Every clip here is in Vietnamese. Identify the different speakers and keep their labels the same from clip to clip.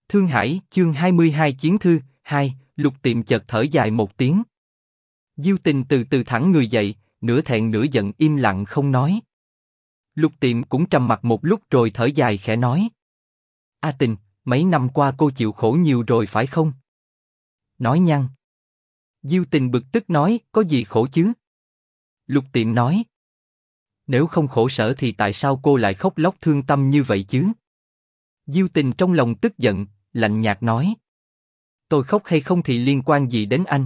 Speaker 1: Thương Hải, chương 22 Chiến thư, 2, Lục Tiệm chợt thở dài một tiếng. Diêu Tình từ từ thẳng người dậy, nửa thẹn nửa giận im lặng không nói. Lục Tiệm cũng trầm mặc một lúc rồi thở dài khẽ nói. A Tình, mấy năm qua cô chịu khổ nhiều rồi phải không? Nói nhăng. Diêu Tình bực tức nói, có gì khổ chứ? Lục Tiệm nói. Nếu không khổ sở thì tại sao cô lại khóc lóc thương tâm như vậy chứ? Diêu Tình trong lòng tức giận, lạnh nhạt nói. Tôi khóc hay không thì liên quan gì đến anh?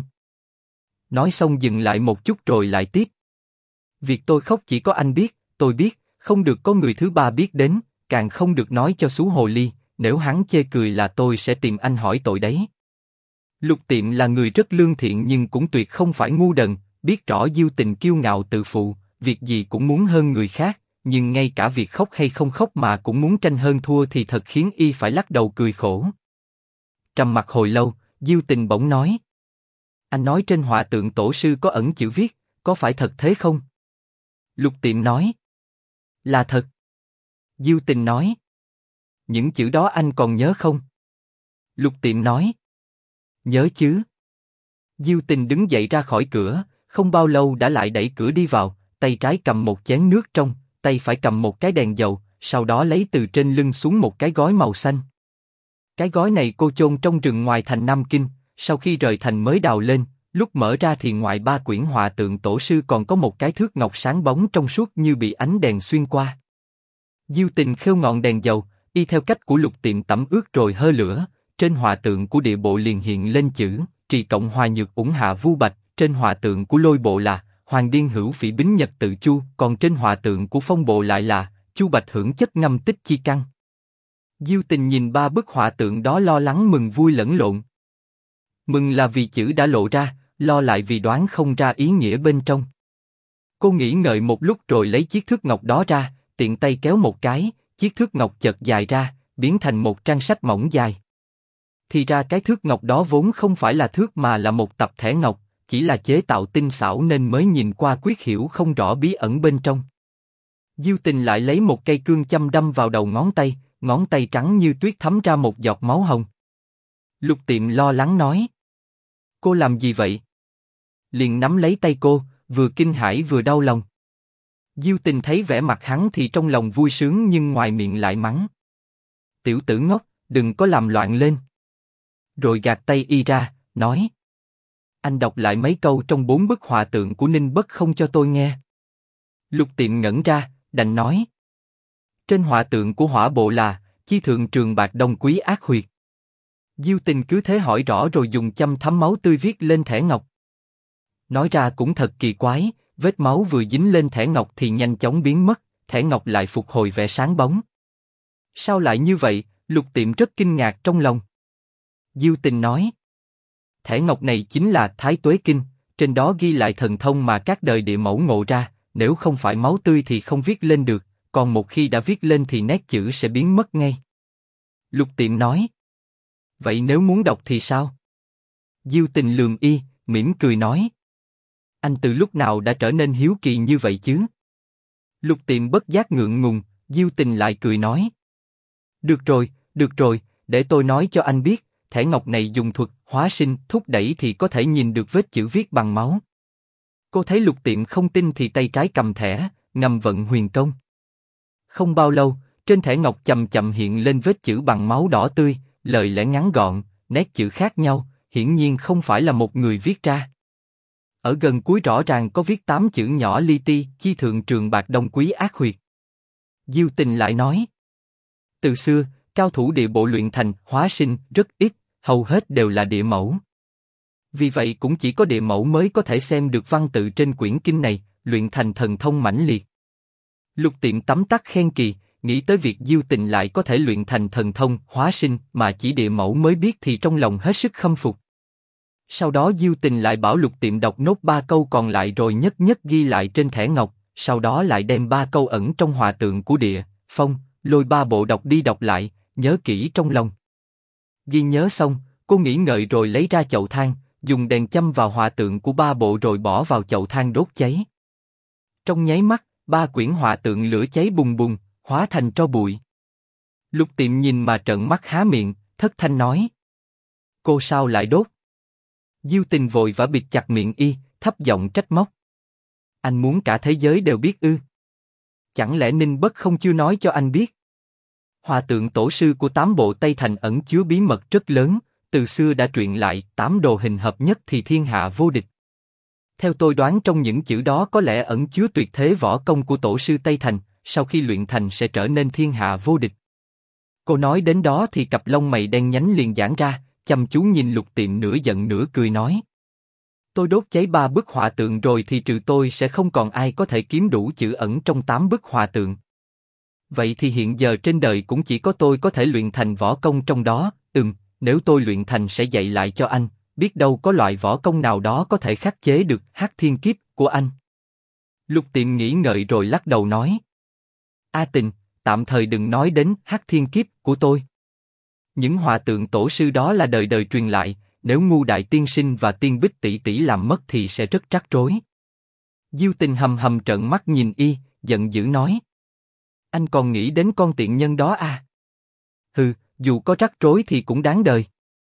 Speaker 1: Nói xong dừng lại một chút rồi lại tiếp. Việc tôi khóc chỉ có anh biết, tôi biết, không được có người thứ ba biết đến, càng không được nói cho Sú Hồ Ly, nếu hắn chê cười là tôi sẽ tìm anh hỏi tội đấy. Lục Tiệm là người rất lương thiện nhưng cũng tuyệt không phải ngu đần, biết rõ Diêu Tình kiêu ngạo tự phụ, việc gì cũng muốn hơn người khác, nhưng ngay cả việc khóc hay không khóc mà cũng muốn tranh hơn thua thì thật khiến y phải lắc đầu cười khổ. Trầm mặc hồi lâu, Diêu Tình bỗng nói. Anh nói trên họa tượng tổ sư có ẩn chữ viết, có phải thật thế không? Lục Tiệm nói. Là thật. Diêu Tình nói. Những chữ đó anh còn nhớ không? Lục Tiệm nói. Nhớ chứ. Diêu Tình đứng dậy ra khỏi cửa, không bao lâu đã lại đẩy cửa đi vào, tay trái cầm một chén nước trong, tay phải cầm một cái đèn dầu, sau đó lấy từ trên lưng xuống một cái gói màu xanh. Cái gói này cô chôn trong rừng ngoài thành Nam Kinh, sau khi rời thành mới đào lên, lúc mở ra thì ngoài 3 quyển họa tượng tổ sư còn có một cái thước ngọc sáng bóng trong suốt như bị ánh đèn xuyên qua. Diêu Tình khêu ngọn đèn dầu, y theo cách của Lục Tiệm tẩm ướt rồi hơ lửa, trên họa tượng của địa bộ liền hiện lên chữ Trì Cộng Hòa Nhược ủng hạ Vu Bạch, trên họa tượng của Lôi bộ là Hoàng Điên Hữu Phỉ Bính Nhật Tự Chu, còn trên họa tượng của Phong bộ lại là Chu Bạch Hưởng Chất Ngâm Tích Chi Căn. Diêu Tình nhìn 3 bức họa tượng đó lo lắng mừng vui lẫn lộn. Mừng là vì chữ đã lộ ra, lo lại vì đoán không ra ý nghĩa bên trong. Cô nghĩ ngợi một lúc rồi lấy chiếc thước ngọc đó ra, tiện tay kéo một cái, chiếc thước ngọc chợt dài ra, biến thành một trang sách mỏng dài. Thì ra cái thước ngọc đó vốn không phải là thước mà là một tập thẻ ngọc, chỉ là chế tạo tinh xảo nên mới nhìn qua quyết hiểu không rõ bí ẩn bên trong. Diêu Tình lại lấy một cây cương châm đâm vào đầu ngón tay trắng như tuyết thấm ra một giọt máu hồng. Lục Tiệm lo lắng nói. Cô làm gì vậy? Liền nắm lấy tay cô, vừa kinh hãi vừa đau lòng. Diêu Tình thấy vẻ mặt hắn thì trong lòng vui sướng nhưng ngoài miệng lại mắng. Tiểu tử ngốc, đừng có làm loạn lên. Rồi gạt tay y ra, nói. Anh đọc lại mấy câu trong 4 bức họa tượng của Ninh Bất không cho tôi nghe. Lục Tiệm ngẩn ra, đành nói. Trên họa tượng của Hỏa bộ là Chi Thượng Trường Bạc Đông Quý Ác Huyệt. Diêu Tình cứ thế hỏi rõ rồi dùng châm thấm máu tươi viết lên thẻ ngọc. Nói ra cũng thật kỳ quái, vết máu vừa dính lên thẻ ngọc thì nhanh chóng biến mất, thẻ ngọc lại phục hồi vẻ sáng bóng. Sao lại như vậy? Lục Tiệm rất kinh ngạc trong lòng. Diêu Tình nói. Thẻ ngọc này chính là Thái Tuế Kinh, trên đó ghi lại thần thông mà các đời địa mẫu ngộ ra, nếu không phải máu tươi thì không viết lên được, còn một khi đã viết lên thì nét chữ sẽ biến mất ngay. Lục Tiệm nói. Vậy nếu muốn đọc thì sao? Diêu Tình lườm y, mỉm cười nói. Anh từ lúc nào đã trở nên hiếu kỳ như vậy chứ? Lục Tiệm bất giác ngượng ngùng, Diêu Tình lại cười nói. Được rồi, để tôi nói cho anh biết, thẻ ngọc này dùng thuật hóa sinh thúc đẩy thì có thể nhìn được vết chữ viết bằng máu. Cô thấy Lục Tiệm không tin thì tay trái cầm thẻ, ngầm vận huyền công. Không bao lâu, trên thẻ ngọc chậm chậm hiện lên vết chữ bằng máu đỏ tươi, lời lẽ ngắn gọn, nét chữ khác nhau, hiển nhiên không phải là một người viết ra. Ở gần cuối rõ ràng có viết 8 chữ nhỏ li ti, Chi Thượng Trường Bạc Đông Quý Ác Huyệt. Diêu Tình lại nói. Từ xưa, cao thủ địa bộ luyện thành hóa sinh rất ít, hầu hết đều là địa mẫu. Vì vậy cũng chỉ có địa mẫu mới có thể xem được văn tự trên quyển kinh này, luyện thành thần thông mãnh liệt. Lục Tiệm tấm tắc khen kỳ, nghĩ tới việc Diêu Tình lại có thể luyện thành thần thông hóa sinh mà chỉ địa mẫu mới biết thì trong lòng hết sức khâm phục. Sau đó Diêu Tình lại bảo Lục Tiệm đọc nốt 3 câu còn lại rồi nhất nhất ghi lại trên thẻ ngọc, sau đó lại đem 3 câu ẩn trong họa tượng của địa, phong, lôi 3 bộ đọc đi đọc lại, nhớ kỹ trong lòng. Ghi nhớ xong, cô nghĩ ngợi rồi lấy ra chậu than, dùng đèn châm vào họa tượng của 3 bộ rồi bỏ vào chậu than đốt cháy. Trong nháy mắt, 3 quyển họa tượng lửa cháy bùng bùng, hóa thành tro bụi. Lục Tiệm nhìn mà trợn mắt há miệng, thất thanh nói. Cô sao lại đốt? Diêu Tình vội vã bịt chặt miệng y, thấp giọng trách móc. Anh muốn cả thế giới đều biết ư? Chẳng lẽ Ninh Bất không chưa nói cho anh biết? Hòa tượng tổ sư của 8 bộ Tây Thành ẩn chứa bí mật rất lớn, từ xưa đã truyền lại 8 đồ hình hợp nhất thì thiên hạ vô địch. Theo tôi đoán trong những chữ đó có lẽ ẩn chứa tuyệt thế võ công của tổ sư Tây Thành, sau khi luyện thành sẽ trở nên thiên hạ vô địch. Cô nói đến đó thì cặp lông mày đen nhánh liền giãn ra, chăm chú nhìn Lục Tiệm nửa giận nửa cười nói. Tôi đốt cháy 3 bức họa tượng rồi thì trừ tôi sẽ không còn ai có thể kiếm đủ chữ ẩn trong 8 bức họa tượng. Vậy thì hiện giờ trên đời cũng chỉ có tôi có thể luyện thành võ công trong đó, nếu tôi luyện thành sẽ dạy lại cho anh, biết đâu có loại võ công nào đó có thể khắc chế được Hắc Thiên Kiếp của anh. Lục Tiệm nghĩ ngợi rồi lắc đầu nói. A Tình, tạm thời đừng nói đến Hắc Thiên Kiếp của tôi. Những họa tượng tổ sư đó là đời đời truyền lại, nếu Ngu Đại Tiên Sinh và Tiên Bích tỷ tỷ làm mất thì sẽ rất rắc rối. Diêu Tình hầm hầm trợn mắt nhìn y, giận dữ nói. Anh còn nghĩ đến con tiện nhân đó à? Hừ, dù có rắc rối thì cũng đáng đời.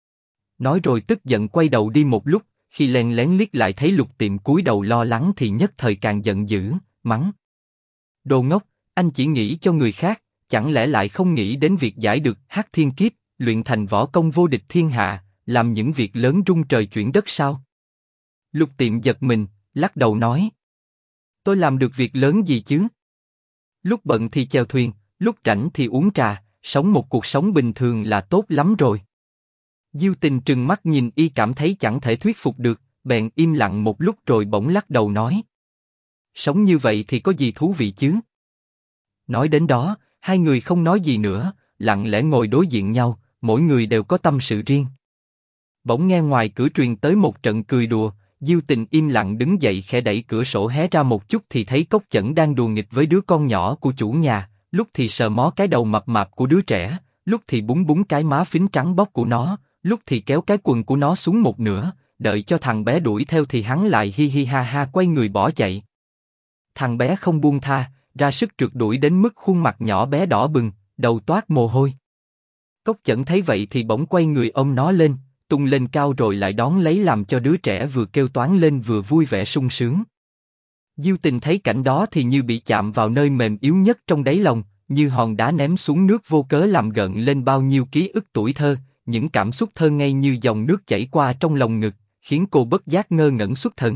Speaker 1: Nói rồi tức giận quay đầu đi một lúc, khi len lén liếc lại thấy Lục Tiệm cúi đầu lo lắng thì nhất thời càng giận dữ, mắng. Đồ ngốc, anh chỉ nghĩ cho người khác, chẳng lẽ lại không nghĩ đến việc giải được Hắc Thiên Kiếp, luyện thành võ công vô địch thiên hạ, làm những việc lớn rung trời chuyển đất sao? Lục Tiệm giật mình, lắc đầu nói. Tôi làm được việc lớn gì chứ? Lúc bận thì chèo thuyền, lúc rảnh thì uống trà, sống một cuộc sống bình thường là tốt lắm rồi. Diêu Tình trừng mắt nhìn y cảm thấy chẳng thể thuyết phục được, bèn im lặng một lúc rồi bỗng lắc đầu nói. Sống như vậy thì có gì thú vị chứ? Nói đến đó, hai người không nói gì nữa, lặng lẽ ngồi đối diện nhau, mỗi người đều có tâm sự riêng. Bỗng nghe ngoài cửa truyền tới một trận cười đùa, Diêu Tình im lặng đứng dậy khẽ đẩy cửa sổ hé ra một chút thì thấy Cốc Chẩn đang đùa nghịch với đứa con nhỏ của chủ nhà, lúc thì sờ mó cái đầu mập mạp của đứa trẻ, lúc thì búng búng cái má phím trắng bóc của nó, lúc thì kéo cái quần của nó xuống một nửa, đợi cho thằng bé đuổi theo thì hắn lại hi hi ha ha quay người bỏ chạy. Thằng bé không buông tha, ra sức trượt đuổi đến mức khuôn mặt nhỏ bé đỏ bừng, đầu toát mồ hôi. Cốc Chẩn thấy vậy thì bỗng quay người ôm nó lên, tung lên cao rồi lại đón lấy làm cho đứa trẻ vừa kêu toáng lên vừa vui vẻ sung sướng. Diêu Tình thấy cảnh đó thì như bị chạm vào nơi mềm yếu nhất trong đáy lòng, như hòn đá ném xuống nước vô cớ làm gợn lên bao nhiêu ký ức tuổi thơ, những cảm xúc thơ ngây như dòng nước chảy qua trong lòng ngực, khiến cô bất giác ngơ ngẩn xuất thần.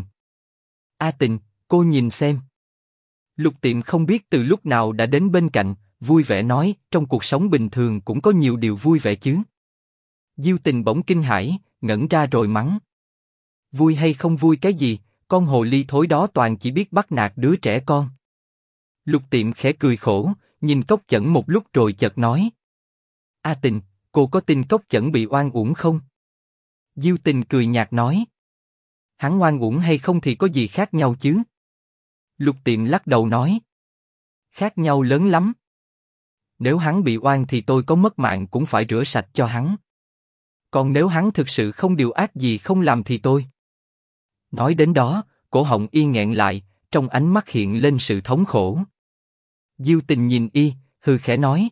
Speaker 1: A Tình, cô nhìn xem. Lục Tiệm không biết từ lúc nào đã đến bên cạnh, vui vẻ nói, trong cuộc sống bình thường cũng có nhiều điều vui vẻ chứ. Diêu Tình bỗng kinh hãi, ngẩn ra rồi mắng. Vui hay không vui cái gì, con hồ ly thối đó toàn chỉ biết bắt nạt đứa trẻ con. Lục Tiệm khẽ cười khổ, nhìn Cốc Chẩn một lúc rồi chợt nói. A Tình, cô có tin Cốc Chẩn bị oan uổng không? Diêu Tình cười nhạt nói. Hắn oan uổng hay không thì có gì khác nhau chứ? Lục Tiệm lắc đầu nói. Khác nhau lớn lắm. Nếu hắn bị oan thì tôi có mất mạng cũng phải rửa sạch cho hắn. Còn nếu hắn thực sự không điều ác gì không làm thì tôi. Nói đến đó, cổ họng y nghẹn lại, trong ánh mắt hiện lên sự thống khổ. Diêu Tình nhìn y, hừ khẽ nói.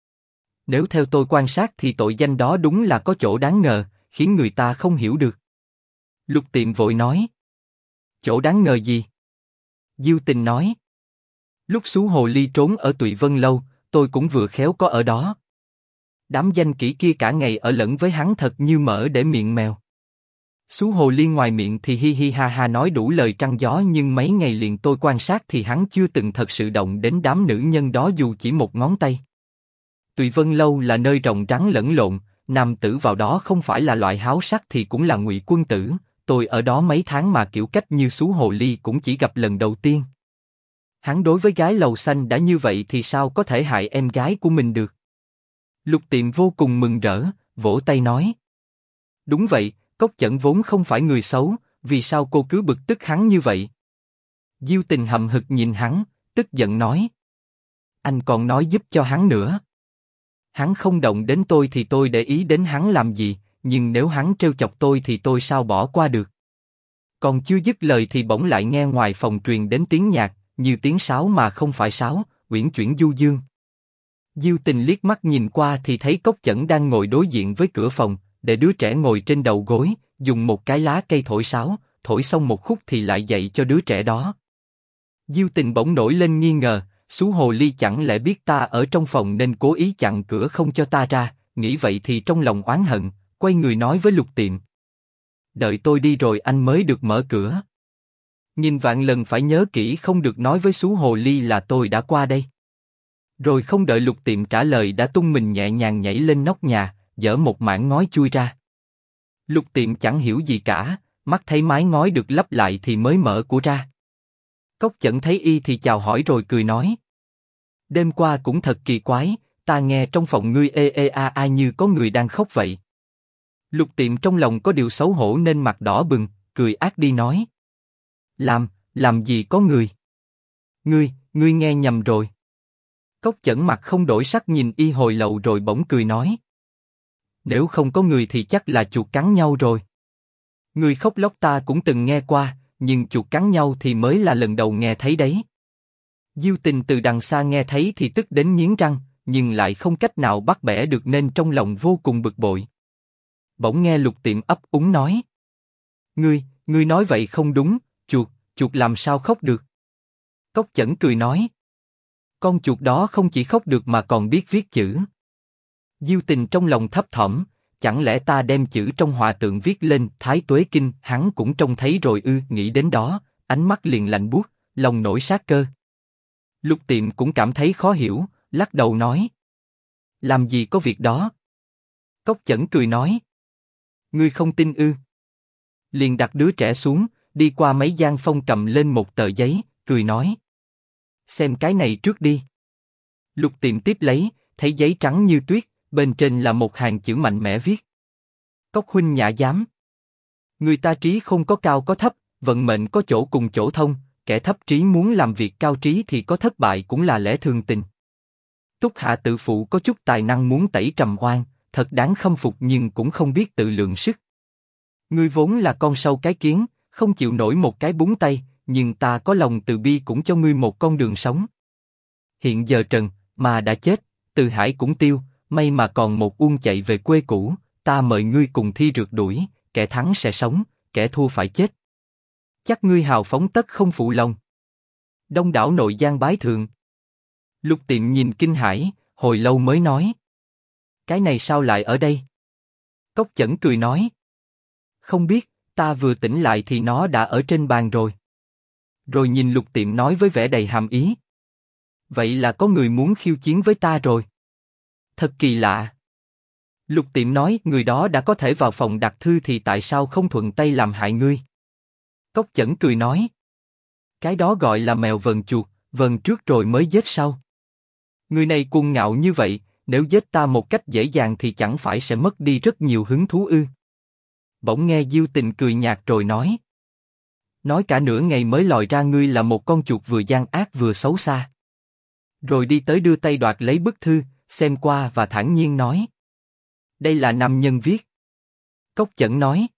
Speaker 1: Nếu theo tôi quan sát thì tội danh đó đúng là có chỗ đáng ngờ, khiến người ta không hiểu được. Lục Tiệm vội nói. Chỗ đáng ngờ gì? Diêu Tình nói. Lúc Sú Hồ Ly trốn ở Tụy Vân Lâu, tôi cũng vừa khéo có ở đó. Đám danh kỹ kia cả ngày ở lẫn với hắn thật như mỡ để miệng mèo. Sú Hồ Ly ngoài miệng thì hi hi ha ha nói đủ lời trăng gió nhưng mấy ngày liền tôi quan sát thì hắn chưa từng thật sự động đến đám nữ nhân đó dù chỉ một ngón tay. Tùy Vân Lâu là nơi rồng rắn lẫn lộn, nam tử vào đó không phải là loại háo sắc thì cũng là ngụy quân tử. Tôi ở đó mấy tháng mà kiểu cách như Sú Hồ Ly cũng chỉ gặp lần đầu tiên. Hắn đối với gái lầu xanh đã như vậy thì sao có thể hại em gái của mình được? Lục Tiệm vô cùng mừng rỡ, vỗ tay nói. Đúng vậy, Cốc Chẩn vốn không phải người xấu, vì sao cô cứ bực tức hắn như vậy? Diêu Tình hậm hực nhìn hắn, tức giận nói. Anh còn nói giúp cho hắn nữa. Hắn không động đến tôi thì tôi để ý đến hắn làm gì, nhưng nếu hắn trêu chọc tôi thì tôi sao bỏ qua được? Còn chưa dứt lời thì bỗng lại nghe ngoài phòng truyền đến tiếng nhạc, như tiếng sáo mà không phải sáo, uyển chuyển du dương. Diêu Tình liếc mắt nhìn qua thì thấy Cốc Chẩn đang ngồi đối diện với cửa phòng, để đứa trẻ ngồi trên đầu gối, dùng một cái lá cây thổi sáo, thổi xong một khúc thì lại dạy cho đứa trẻ đó. Diêu Tình bỗng nổi lên nghi ngờ, xú hồ ly chẳng lẽ biết ta ở trong phòng nên cố ý chặn cửa không cho ta ra, nghĩ vậy thì trong lòng oán hận, quay người nói với Lục Tiệm. Đợi tôi đi rồi anh mới được mở cửa. Nghìn vạn lần phải nhớ kỹ không được nói với xú hồ ly là tôi đã qua đây. Rồi không đợi Lục Tiệm trả lời đã tung mình nhẹ nhàng nhảy lên nóc nhà, giở một mảng ngói chui ra. Lục Tiệm chẳng hiểu gì cả, mắt thấy mái ngói được lắp lại thì mới mở của ra. Cốc Chẩn thấy y thì chào hỏi rồi cười nói. Đêm qua cũng thật kỳ quái, ta nghe trong phòng ngươi ê ê a a như có người đang khóc vậy. Lục Tiệm trong lòng có điều xấu hổ nên mặt đỏ bừng, cười ác đi nói. Làm gì có người? Ngươi nghe nhầm rồi. Cốc Chẩn mặt không đổi sắc nhìn y hồi lâu rồi bỗng cười nói. Nếu không có người thì chắc là chuột cắn nhau rồi. Người khóc lóc ta cũng từng nghe qua, nhưng chuột cắn nhau thì mới là lần đầu nghe thấy đấy. Diêu Tình từ đằng xa nghe thấy thì tức đến nghiến răng, nhưng lại không cách nào bắt bẻ được nên trong lòng vô cùng bực bội. Bỗng nghe Lục Tiệm ấp úng nói. Ngươi nói vậy không đúng, chuột làm sao khóc được? Cốc Chẩn cười nói. Con chuột đó không chỉ khóc được mà còn biết viết chữ. Diêu Tình trong lòng thấp thỏm, chẳng lẽ ta đem chữ trong hòa tượng viết lên Thái Tuế Kinh, hắn cũng trông thấy rồi ư? Nghĩ đến đó, ánh mắt liền lạnh buốt, lòng nổi sát cơ. Lục Tiệm cũng cảm thấy khó hiểu, lắc đầu nói. Làm gì có việc đó? Cốc Chẩn cười nói. Ngươi không tin ư? Liền đặt đứa trẻ xuống, đi qua mấy gian phong cầm lên một tờ giấy, cười nói. Xem cái này trước đi. Lục Tiệm tiếp lấy, thấy giấy trắng như tuyết, bên trên là một hàng chữ mạnh mẽ viết. Cốc huynh nhã dám. Người ta trí không có cao có thấp, vận mệnh có chỗ cùng chỗ thông, kẻ thấp trí muốn làm việc cao trí thì có thất bại cũng là lẽ thường tình. Túc hạ tự phụ có chút tài năng muốn tẩy trầm oan, thật đáng khâm phục nhưng cũng không biết tự lượng sức. Ngươi vốn là con sâu cái kiến, không chịu nổi một cái búng tay, nhưng ta có lòng từ bi cũng cho ngươi một con đường sống. Hiện giờ Trần, mà đã chết, Từ Hải cũng tiêu, may mà còn một Uông chạy về quê cũ, ta mời ngươi cùng thi rượt đuổi, kẻ thắng sẽ sống, kẻ thua phải chết. Chắc ngươi hào phóng tất không phụ lòng. Đông đảo nội giang bái thượng. Lục Tiệm nhìn kinh hãi, hồi lâu mới nói. Cái này sao lại ở đây? Cốc Chẩn cười nói. Không biết, ta vừa tỉnh lại thì nó đã ở trên bàn rồi. Rồi nhìn Lục Tiệm nói với vẻ đầy hàm ý. Vậy là có người muốn khiêu chiến với ta rồi. Thật kỳ lạ. Lục Tiệm nói người đó đã có thể vào phòng đặt thư thì tại sao không thuận tay làm hại ngươi? Cốc Chẩn cười nói. Cái đó gọi là mèo vờn chuột, vờn trước rồi mới giết sau. Người này cuồng ngạo như vậy, nếu giết ta một cách dễ dàng thì chẳng phải sẽ mất đi rất nhiều hứng thú ư? Bỗng nghe Diêu Tình cười nhạt rồi nói. Nói cả nửa ngày mới lòi ra ngươi là một con chuột vừa gian ác vừa xấu xa. Rồi đi tới đưa tay đoạt lấy bức thư, xem qua và thản nhiên nói. Đây là nam nhân viết. Cốc Chẩn nói.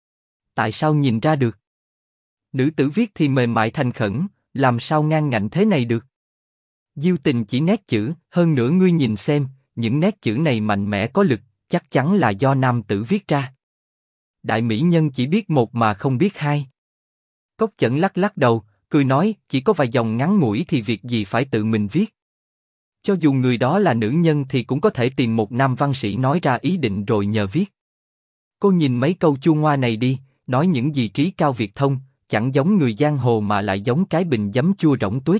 Speaker 1: Tại sao nhìn ra được? Nữ tử viết thì mềm mại thành khẩn, làm sao ngang ngạnh thế này được? Diêu Tình chỉ nét chữ, hơn nữa ngươi nhìn xem, những nét chữ này mạnh mẽ có lực, chắc chắn là do nam tử viết ra. Đại mỹ nhân chỉ biết một mà không biết hai. Cốc Chẩn lắc lắc đầu, cười nói, chỉ có vài dòng ngắn ngủi thì việc gì phải tự mình viết. Cho dù người đó là nữ nhân thì cũng có thể tìm một nam văn sĩ nói ra ý định rồi nhờ viết. Cô nhìn mấy câu chua ngoa này đi, nói những gì trí cao việt thông, chẳng giống người giang hồ mà lại giống cái bình giấm chua rỗng tuếch.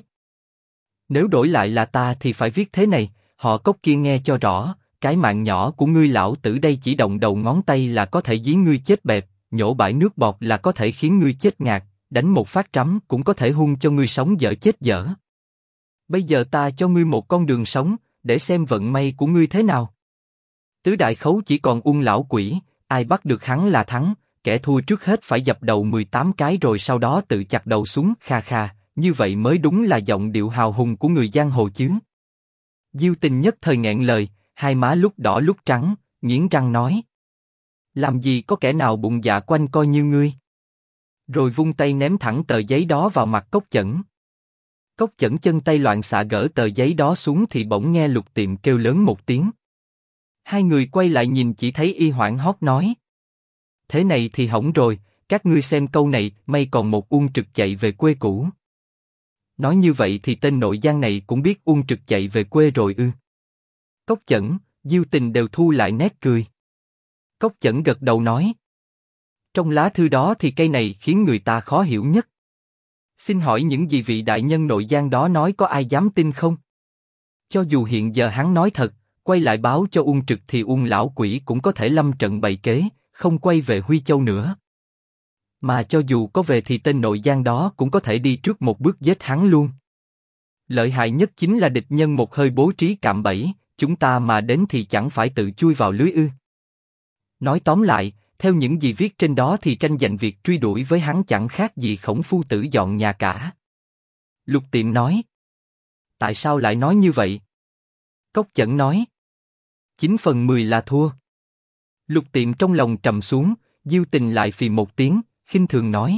Speaker 1: Nếu đổi lại là ta thì phải viết thế này, họ Cốc kia nghe cho rõ, cái mạng nhỏ của ngươi lão tử đây chỉ động đầu ngón tay là có thể dí ngươi chết bẹp, nhổ bãi nước bọt là có thể khiến ngươi chết ngạt, đánh một phát trắm cũng có thể hung cho ngươi sống dở chết dở. Bây giờ ta cho ngươi một con đường sống, để xem vận may của ngươi thế nào. Tứ đại khấu chỉ còn Uông lão quỷ, ai bắt được hắn là thắng, kẻ thua trước hết phải dập đầu 18 cái rồi sau đó tự chặt đầu xuống, kha kha, như vậy mới đúng là giọng điệu hào hùng của người giang hồ chứ. Diêu Tình nhất thời nghẹn lời, hai má lúc đỏ lúc trắng, nghiến răng nói. Làm gì có kẻ nào bụng dạ quanh coi như ngươi. Rồi vung tay ném thẳng tờ giấy đó vào mặt Cốc Chẩn. Cốc Chẩn chân tay loạn xạ gỡ tờ giấy đó xuống thì bỗng nghe Lục Tiệm kêu lớn một tiếng. Hai người quay lại nhìn chỉ thấy y hoảng hốt nói. Thế này thì hỏng rồi, các ngươi xem câu này, may còn một Uông Trực chạy về quê cũ. Nói như vậy thì tên nội giang này cũng biết Uông Trực chạy về quê rồi ư? Cốc Chẩn, Diêu Tình đều thu lại nét cười. Cốc Chẩn gật đầu nói. Trong lá thư đó thì cây này khiến người ta khó hiểu nhất. Xin hỏi những gì vị đại nhân nội giang đó nói có ai dám tin không? Cho dù hiện giờ hắn nói thật, quay lại báo cho Uông Trực thì Uông lão quỷ cũng có thể lâm trận bày kế, không quay về Huy Châu nữa. Mà cho dù có về thì tên nội giang đó cũng có thể đi trước một bước giết hắn luôn. Lợi hại nhất chính là địch nhân một hơi bố trí cạm bẫy, chúng ta mà đến thì chẳng phải tự chui vào lưới ư? Nói tóm lại, theo những gì viết trên đó thì tranh giành việc truy đuổi với hắn chẳng khác gì Khổng phu tử dọn nhà cả. Lục Tiệm nói. Tại sao lại nói như vậy? Cốc Chẩn nói. 9/10 là thua. Lục Tiệm trong lòng trầm xuống, Diêu Tình lại phì một tiếng, khinh thường nói.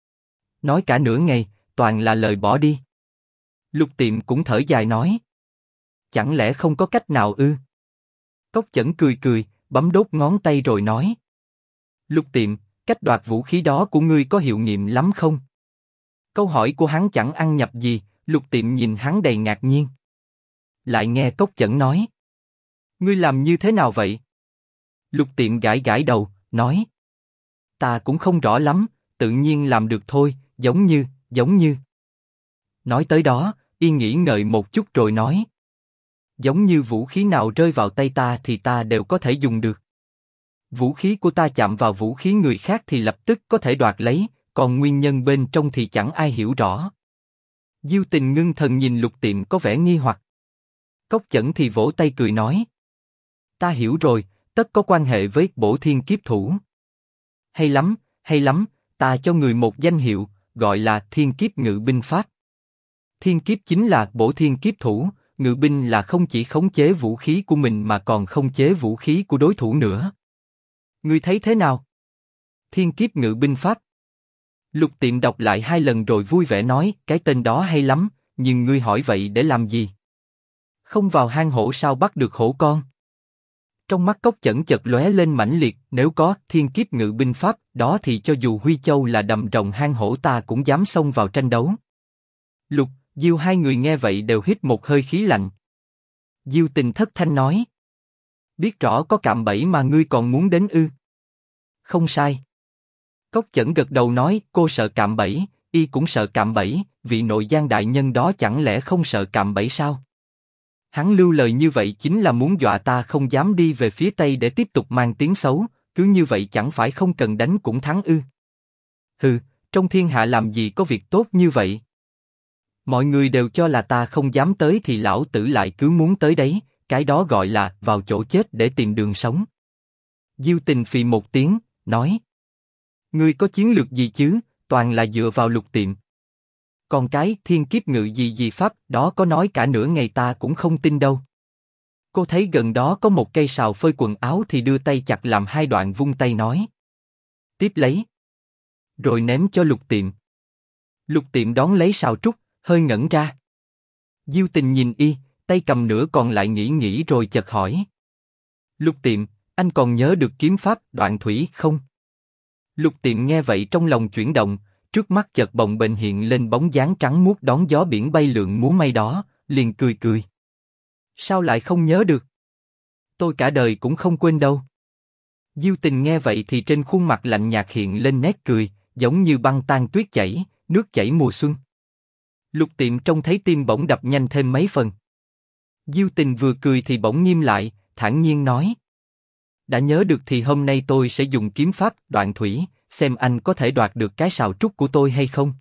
Speaker 1: Nói cả nửa ngày, toàn là lời bỏ đi. Lục Tiệm cũng thở dài nói. Chẳng lẽ không có cách nào ư? Cốc Chẩn cười cười, bấm đốt ngón tay rồi nói. Lục Tiệm, cách đoạt vũ khí đó của ngươi có hiệu nghiệm lắm không? Câu hỏi của hắn chẳng ăn nhập gì, Lục Tiệm nhìn hắn đầy ngạc nhiên. Lại nghe Cốc Chẩn nói. Ngươi làm như thế nào vậy? Lục Tiệm gãi gãi đầu, nói. Ta cũng không rõ lắm, tự nhiên làm được thôi, giống như. Nói tới đó, y nghĩ ngợi một chút rồi nói. Giống như vũ khí nào rơi vào tay ta thì ta đều có thể dùng được. Vũ khí của ta chạm vào vũ khí người khác thì lập tức có thể đoạt lấy, còn nguyên nhân bên trong thì chẳng ai hiểu rõ. Diêu Tình ngưng thần nhìn Lục Tiệm có vẻ nghi hoặc. Cốc Chẩn thì vỗ tay cười nói. Ta hiểu rồi, tất có quan hệ với Bổ Thiên Kiếp Thủ. Hay lắm, ta cho người một danh hiệu, gọi là Thiên Kiếp Ngự Binh Pháp. Thiên Kiếp chính là Bổ Thiên Kiếp Thủ, Ngự Binh là không chỉ khống chế vũ khí của mình mà còn khống chế vũ khí của đối thủ nữa. Ngươi thấy thế nào? Thiên Kiếp Ngự Binh Pháp. Lục Tiệm đọc lại 2 lần rồi vui vẻ nói, cái tên đó hay lắm, nhưng ngươi hỏi vậy để làm gì? Không vào hang hổ sao bắt được hổ con? Trong mắt Cốc Chẩn chợt lóe lên mãnh liệt, nếu có Thiên Kiếp Ngự Binh Pháp, đó thì cho dù Huy Châu là đầm rồng hang hổ ta cũng dám xông vào tranh đấu. Lục, Diêu hai người nghe vậy đều hít một hơi khí lạnh. Diêu Tình thất thanh nói. Biết rõ có cạm bẫy mà ngươi còn muốn đến ư? Không sai. Cốc Chẩn gật đầu nói, cô sợ cạm bẫy, y cũng sợ cạm bẫy, vị nội giang đại nhân đó chẳng lẽ không sợ cạm bẫy sao? Hắn lưu lời như vậy chính là muốn dọa ta không dám đi về phía Tây để tiếp tục mang tiếng xấu, cứ như vậy chẳng phải không cần đánh cũng thắng ư? Hừ, trong thiên hạ làm gì có việc tốt như vậy? Mọi người đều cho là ta không dám tới thì lão tử lại cứ muốn tới đấy, cái đó gọi là vào chỗ chết để tìm đường sống. Diêu Tình phì một tiếng, nói. Ngươi có chiến lược gì chứ, toàn là dựa vào Lục Tiệm. Còn cái Thiên Kiếp Ngự gì pháp đó có nói cả nửa ngày ta cũng không tin đâu. Cô thấy gần đó có một cây sào phơi quần áo thì đưa tay chặt làm 2 đoạn vung tay nói. Tiếp lấy. Rồi ném cho Lục Tiệm. Lục Tiệm đón lấy sào trúc, hơi ngẩn ra. Diêu Tình nhìn y, tay cầm nửa còn lại nghĩ rồi chợt hỏi. Lục Tiệm, anh còn nhớ được kiếm pháp Đoạn Thủy không? Lục Tiệm nghe vậy trong lòng chuyển động, trước mắt chợt bồng bềnh hiện lên bóng dáng trắng muốt đón gió biển bay lượn múa may đó, liền cười. Sao lại không nhớ được? Tôi cả đời cũng không quên đâu. Diêu Tình nghe vậy thì trên khuôn mặt lạnh nhạt hiện lên nét cười, giống như băng tan tuyết chảy, nước chảy mùa xuân. Lục Tiệm trông thấy tim bỗng đập nhanh thêm mấy phần. Diêu Tình vừa cười thì bỗng nghiêm lại, thản nhiên nói. Đã nhớ được thì hôm nay tôi sẽ dùng kiếm pháp Đoạn Thủy, xem anh có thể đoạt được cái sào trúc của tôi hay không.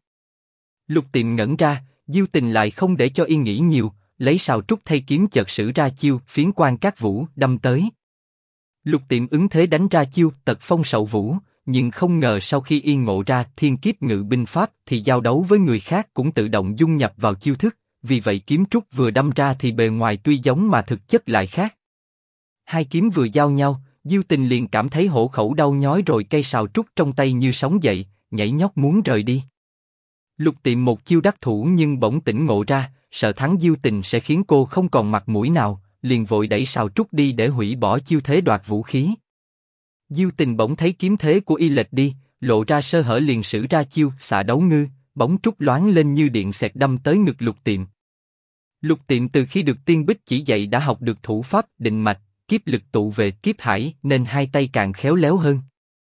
Speaker 1: Lục Tiệm ngẩn ra, Diêu Tình lại không để cho y nghĩ nhiều, lấy sào trúc thay kiếm chợt sử ra chiêu Phiến Quan Cát Vũ đâm tới. Lục Tiệm ứng thế đánh ra chiêu Tật Phong Sậu Vũ, nhưng không ngờ sau khi y ngộ ra Thiên Kiếp Ngự Binh Pháp thì giao đấu với người khác cũng tự động dung nhập vào chiêu thức, vì vậy kiếm trúc vừa đâm ra thì bề ngoài tuy giống mà thực chất lại khác. 2 kiếm vừa giao nhau, Diêu Tình liền cảm thấy hổ khẩu đau nhói rồi cây sào trúc trong tay như sóng dậy, nhảy nhót muốn rời đi. Lục Tiệm một chiêu đắc thủ nhưng bỗng tỉnh ngộ ra, sợ thắng Diêu Tình sẽ khiến cô không còn mặt mũi nào, liền vội đẩy Sào Trúc đi để hủy bỏ chiêu thế đoạt vũ khí. Diêu Tình bỗng thấy kiếm thế của y lệch đi, lộ ra sơ hở liền sử ra chiêu xạ đấu ngư, bóng trúc loáng lên như điện xẹt đâm tới ngực Lục Tiệm. Lục Tiệm từ khi được Tiên Bích chỉ dạy đã học được thủ pháp định mạch, kiếp lực tụ về kiếp hải nên hai tay càng khéo léo hơn.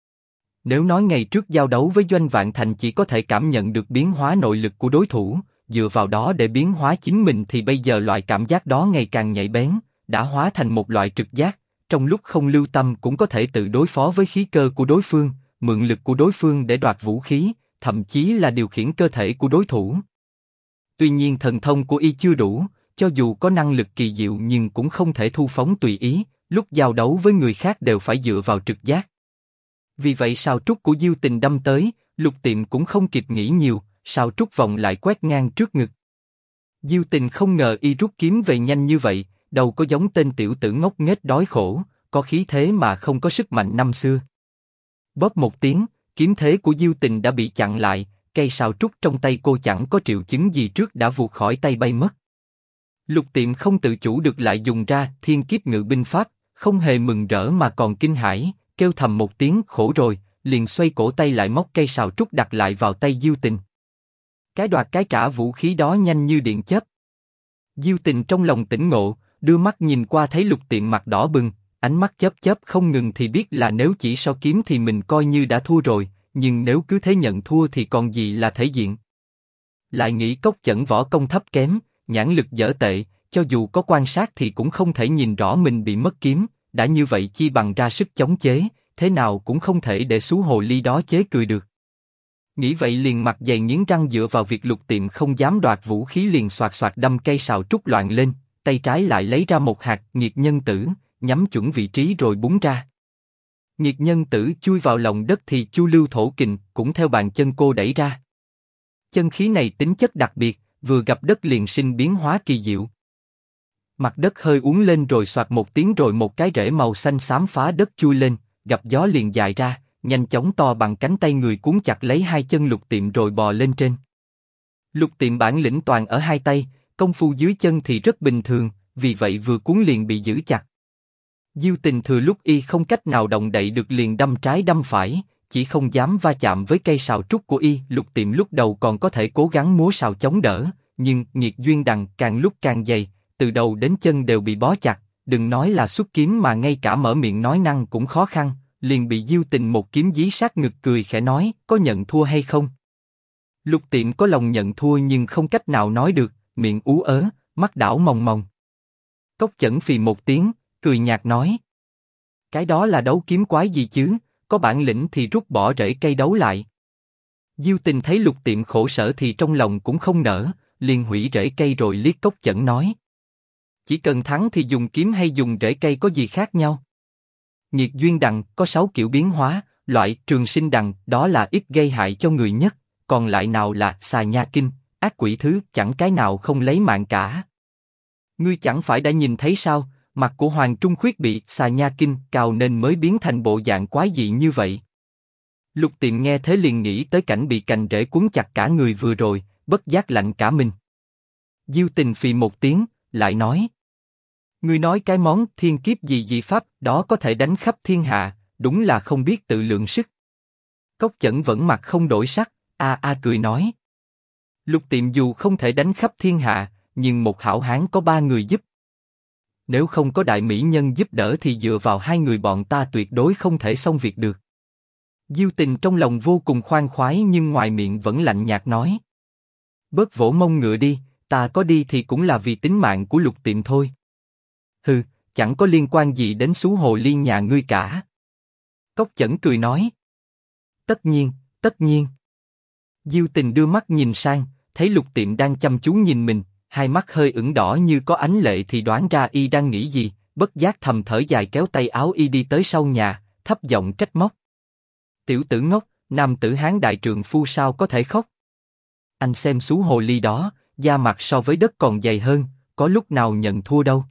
Speaker 1: Nếu nói ngày trước giao đấu với Doanh Vạn Thành chỉ có thể cảm nhận được biến hóa nội lực của đối thủ, dựa vào đó để biến hóa chính mình thì bây giờ loại cảm giác đó ngày càng nhạy bén, đã hóa thành một loại trực giác, trong lúc không lưu tâm cũng có thể tự đối phó với khí cơ của đối phương, mượn lực của đối phương để đoạt vũ khí, thậm chí là điều khiển cơ thể của đối thủ. Tuy nhiên thần thông của y chưa đủ, cho dù có năng lực kỳ diệu nhưng cũng không thể thu phóng tùy ý, lúc giao đấu với người khác đều phải dựa vào trực giác. Vì vậy sào trúc của Diêu Tình đâm tới, Lục Tiệm cũng không kịp nghĩ nhiều, sào trúc vòng lại quét ngang trước ngực. Diêu Tình không ngờ y rút kiếm về nhanh như vậy, đầu có giống tên tiểu tử ngốc nghếch đói khổ, có khí thế mà không có sức mạnh năm xưa. Bóp một tiếng, kiếm thế của Diêu Tình đã bị chặn lại, cây sào trúc trong tay cô chẳng có triệu chứng gì trước đã vụt khỏi tay bay mất. Lục Tiệm không tự chủ được lại dùng ra Thiên Kiếp Ngự Binh Pháp, không hề mừng rỡ mà còn kinh hãi, kêu thầm một tiếng khổ rồi, liền xoay cổ tay lại móc cây sào trúc đặt lại vào tay Diêu Tình. Cái đoạt cái trả vũ khí đó nhanh như điện chớp. Diêu Tình trong lòng tỉnh ngộ, đưa mắt nhìn qua thấy Lục Tiệm mặt đỏ bừng, ánh mắt chớp chớp không ngừng thì biết là nếu chỉ so kiếm thì mình coi như đã thua rồi, nhưng nếu cứ thế nhận thua thì còn gì là thể diện. Lại nghĩ Cốc Chẩn võ công thấp kém, nhãn lực dở tệ, cho dù có quan sát thì cũng không thể nhìn rõ mình bị mất kiếm, đã như vậy chi bằng ra sức chống chế, thế nào cũng không thể để xú hồ ly đó chế cười được. Nghĩ vậy liền mặt dày nghiến răng dựa vào việc Lục Tiệm không dám đoạt vũ khí liền xoạt xoạt đâm cây sào trúc loạn lên, tay trái lại lấy ra một hạt nghiệt nhân tử, nhắm chuẩn vị trí rồi búng ra. Nghiệt nhân tử chui vào lòng đất thì chu lưu thổ kình cũng theo bàn chân cô đẩy ra. Chân khí này tính chất đặc biệt, vừa gặp đất liền sinh biến hóa kỳ diệu. Mặt đất hơi uốn lên rồi xoạt một tiếng rồi một cái rễ màu xanh xám phá đất chui lên, gặp gió liền dài ra, nhanh chóng to bằng cánh tay người cuốn chặt lấy hai chân Lục Tiệm rồi bò lên trên. Lục Tiệm bản lĩnh toàn ở hai tay, công phu dưới chân thì rất bình thường, vì vậy vừa cuốn liền bị giữ chặt. Diêu Tình thừa lúc y không cách nào động đậy được liền đâm trái đâm phải, chỉ không dám va chạm với cây sào trúc của y. Lục Tiệm lúc đầu còn có thể cố gắng múa sào chống đỡ, nhưng nghiệt duyên đằng càng lúc càng dày, từ đầu đến chân đều bị bó chặt, đừng nói là xuất kiếm mà ngay cả mở miệng nói năng cũng khó khăn, liền bị Diêu Tình một kiếm dí sát ngực cười khẽ nói, có nhận thua hay không? Lục Tiệm có lòng nhận thua nhưng không cách nào nói được, miệng ú ớ, mắt đảo mòng mòng. Cốc Chẩn phì một tiếng, cười nhạt nói, cái đó là đấu kiếm quái gì chứ, có bản lĩnh thì rút bỏ rễ cây đấu lại. Diêu Tình thấy Lục Tiệm khổ sở thì trong lòng cũng không nỡ, liền hủy rễ cây rồi liếc Cốc Chẩn nói, chỉ cần thắng thì dùng kiếm hay dùng rễ cây có gì khác nhau? Nghiệt duyên đằng có 6 kiểu biến hóa, loại trường sinh đằng đó là ít gây hại cho người nhất, còn lại nào là xà nha kinh, ác quỷ thứ chẳng cái nào không lấy mạng cả. Ngươi chẳng phải đã nhìn thấy sao, mặt của Hoàng Trung Khuyết bị xà nha kinh cào nên mới biến thành bộ dạng quái dị như vậy. Lục Tiệm nghe thế liền nghĩ tới cảnh bị cành rễ cuốn chặt cả người vừa rồi, bất giác lạnh cả mình. Diêu Tình phì một tiếng, lại nói, ngươi nói cái món thiên kiếp gì dị pháp đó có thể đánh khắp thiên hạ, đúng là không biết tự lượng sức. Cốc Chẩn vẫn mặt không đổi sắc, cười nói, Lục Tiệm dù không thể đánh khắp thiên hạ, nhưng một hảo hán có 3 người giúp. Nếu không có đại mỹ nhân giúp đỡ thì dựa vào 2 người bọn ta tuyệt đối không thể xong việc được. Diêu Tình trong lòng vô cùng khoan khoái nhưng ngoài miệng vẫn lạnh nhạt nói, bớt vỗ mông ngựa đi, ta có đi thì cũng là vì tính mạng của Lục Tiệm thôi. Hừ, chẳng có liên quan gì đến xú hồ ly nhà ngươi cả. Cốc Chẩn cười nói, tất nhiên, tất nhiên. Diêu Tình đưa mắt nhìn sang, thấy Lục Tiệm đang chăm chú nhìn mình, hai mắt hơi ửng đỏ như có ánh lệ thì đoán ra y đang nghĩ gì, bất giác thầm thở dài kéo tay áo y đi tới sau nhà, thấp giọng trách móc. Tiểu tử ngốc, nam tử hán đại trượng phu sao có thể khóc? Anh xem xú hồ ly đó, da mặt so với đất còn dày hơn, có lúc nào nhận thua đâu.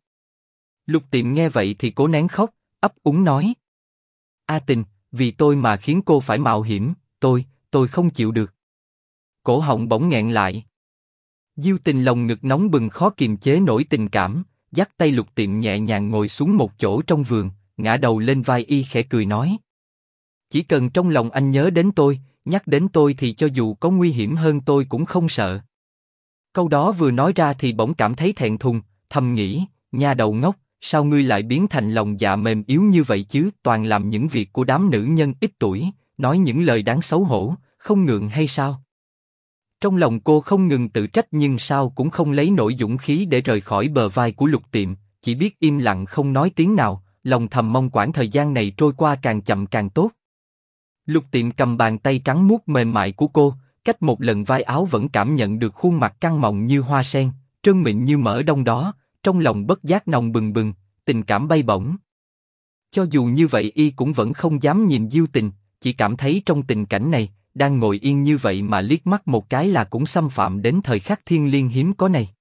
Speaker 1: Lục Tiệm nghe vậy thì cố nén khóc, ấp úng nói, A Tình, vì tôi mà khiến cô phải mạo hiểm, tôi không chịu được. Cổ họng bỗng nghẹn lại. Diêu Tình lòng ngực nóng bừng khó kiềm chế nổi tình cảm, dắt tay Lục Tiệm nhẹ nhàng ngồi xuống một chỗ trong vườn, ngã đầu lên vai y khẽ cười nói. Chỉ cần trong lòng anh nhớ đến tôi, nhắc đến tôi thì cho dù có nguy hiểm hơn tôi cũng không sợ. Câu đó vừa nói ra thì bỗng cảm thấy thẹn thùng, thầm nghĩ, nha đầu ngốc, sao ngươi lại biến thành lòng dạ mềm yếu như vậy chứ? Toàn làm những việc của đám nữ nhân ít tuổi, nói những lời đáng xấu hổ, không ngượng hay sao? Trong lòng cô không ngừng tự trách nhưng sao cũng không lấy nổi dũng khí để rời khỏi bờ vai của Lục Tiệm, chỉ biết im lặng không nói tiếng nào, lòng thầm mong quãng thời gian này trôi qua càng chậm càng tốt. Lục Tiệm cầm bàn tay trắng muốt mềm mại của cô, cách một lần vai áo vẫn cảm nhận được khuôn mặt căng mọng như hoa sen, trơn mịn như mỡ đông đó, trong lòng bất giác nồng bừng bừng, tình cảm bay bổng. Cho dù như vậy y cũng vẫn không dám nhìn Diêu Tình, chỉ cảm thấy trong tình cảnh này, đang ngồi yên như vậy mà liếc mắt một cái là cũng xâm phạm đến thời khắc thiêng liêng hiếm có này.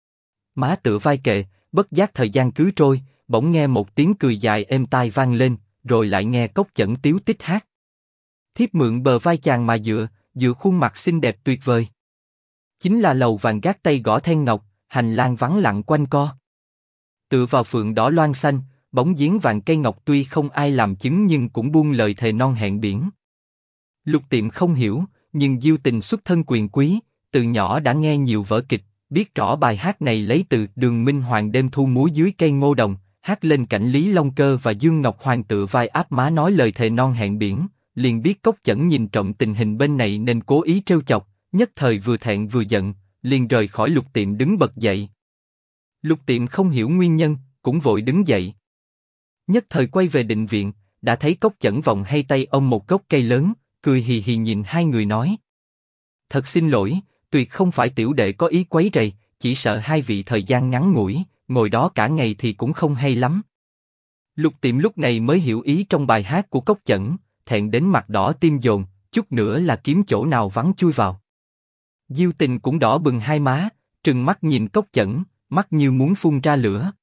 Speaker 1: Má tựa vai kệ, bất giác thời gian cứ trôi, bỗng nghe một tiếng cười dài êm tai vang lên, rồi lại nghe Cốc Chẩn tiếu tích hát. Thiếp mượn bờ vai chàng mà dựa, dựa khuôn mặt xinh đẹp tuyệt vời. Chính là lầu vàng gác tay gõ then ngọc, hành lang vắng lặng quanh co. Tựa vào phượng đỏ loan xanh, bóng giếng vàng cây ngọc tuy không ai làm chứng nhưng cũng buông lời thề non hẹn biển. Lục Tiệm không hiểu, nhưng Diêu Tình xuất thân quyền quý, từ nhỏ đã nghe nhiều vở kịch, biết rõ bài hát này lấy từ Đường Minh Hoàng đêm thu múa dưới cây ngô đồng, hát lên cảnh Lý Long Cơ và Dương Ngọc Hoàng tựa vai áp má nói lời thề non hẹn biển, liền biết Cốc Chẩn nhìn trộm tình hình bên này nên cố ý trêu chọc, nhất thời vừa thẹn vừa giận, liền rời khỏi Lục Tiệm đứng bật dậy. Lục Tiệm không hiểu nguyên nhân, cũng vội đứng dậy. Nhất thời quay về định viện, đã thấy Cốc Chẩn vòng hai tay ôm một gốc cây lớn, cười hì hì nhìn hai người nói: thật xin lỗi, tuyệt không phải tiểu đệ có ý quấy rầy, chỉ sợ hai vị thời gian ngắn ngủi, ngồi đó cả ngày thì cũng không hay lắm. Lục Tiệm lúc này mới hiểu ý trong bài hát của Cốc Chẩn, thẹn đến mặt đỏ tim dồn, chút nữa là kiếm chỗ nào vắng chui vào. Diêu Tình cũng đỏ bừng hai má, trừng mắt nhìn Cốc Chẩn, mắt như muốn phun ra lửa.